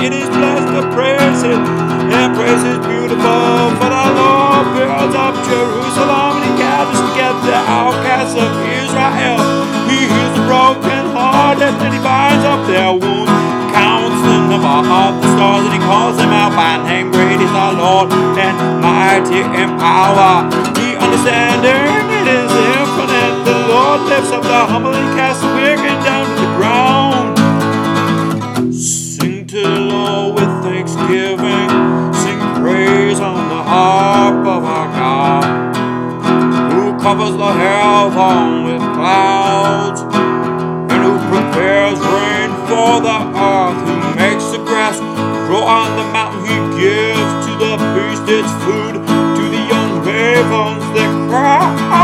It is blessed to praise Him, and praise is beautiful. For the Lord builds up Jerusalem, and He gathers together the outcasts of Israel. He heals the broken-hearted, and He binds up their wounds. Counts the number of the stars, and He calls them out by name. Great is our Lord, and mighty in power. He understanding, it is infinite. The Lord lifts up the humble, and He casts the wicked down to the ground. Sing to the Lord with thanksgiving. Sing praise on the harp of our God, who covers the heaven with clouds, and who prepares rain for the earth, who makes the grass grow on the mountain. He gives to the beast its food, to the young ravens that cry.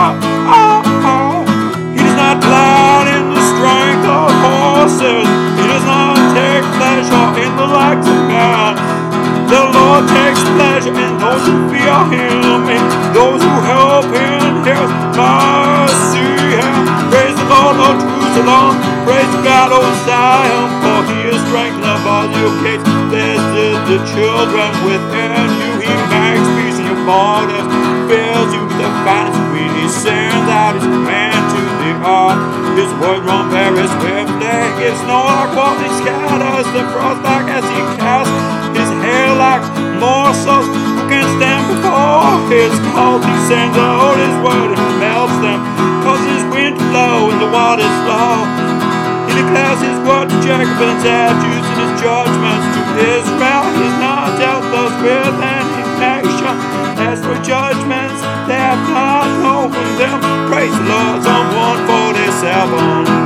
He does not delight in the strength of horses. He does not take pleasure in the likes of man. The Lord takes pleasure in those who fear Him, and those who help in His mercy. Praise the Lord, O Jerusalem. Praise God, O Zion, for He is strengthened above your gates. This is the children within you. He makes peace in your borders, fills you with the finest sweet. He sends out His command to the earth. His word run very swiftly. Gives snow like what He scatters the frost like as He casts His hair like morsels. Who can stand before His cold? He sends out His word and melts them, causes His wind to blow and the waters flow. He declares His word to Jacob and statutes and His judgments to Israel. He has not dealt those with any nation. As for judgments, they have not known them. Praise the Lord. Psalm 147.